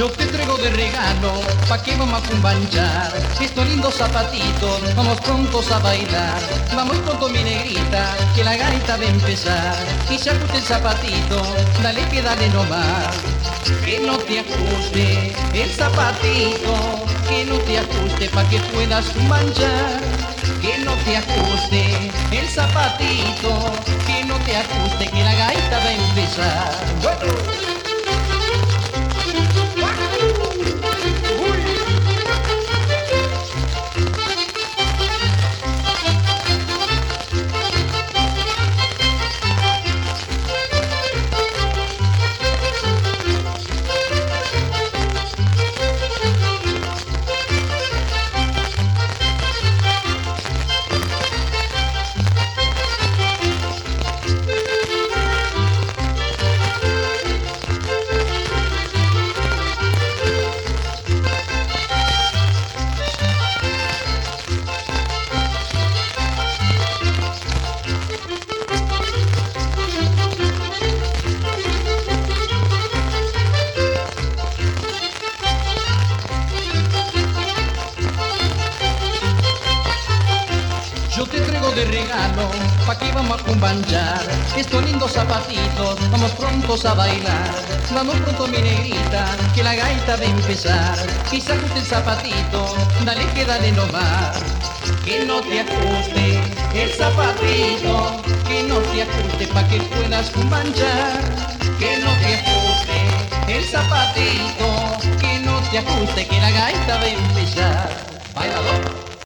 Yo te traigo de regalo, pa' que vamos a cumbanchar estos lindos zapatitos, vamos prontos a bailar. Vamos pronto mi negrita, que la gaita va a empezar. Y se ajuste el zapatito, dale que dale nomás. Que no te ajuste el zapatito, que no te ajuste pa' que puedas cumbanchar. Que no te ajuste el zapatito, que no te ajuste, que la gaita va a empezar. ¡Bueno! Yo te traigo de regalo, pa' que vamos a cumbanchar estos lindos zapatitos, vamos prontos a bailar. Vamos pronto mi negrita, que la gaita va a empezar. Y se ajuste el zapatito, dale que dale nomás. Que no te ajuste el zapatito, que no te ajuste pa' que puedas cumbanchar. Que no te ajuste el zapatito, que no te ajuste, que la gaita va a empezar. Bailador.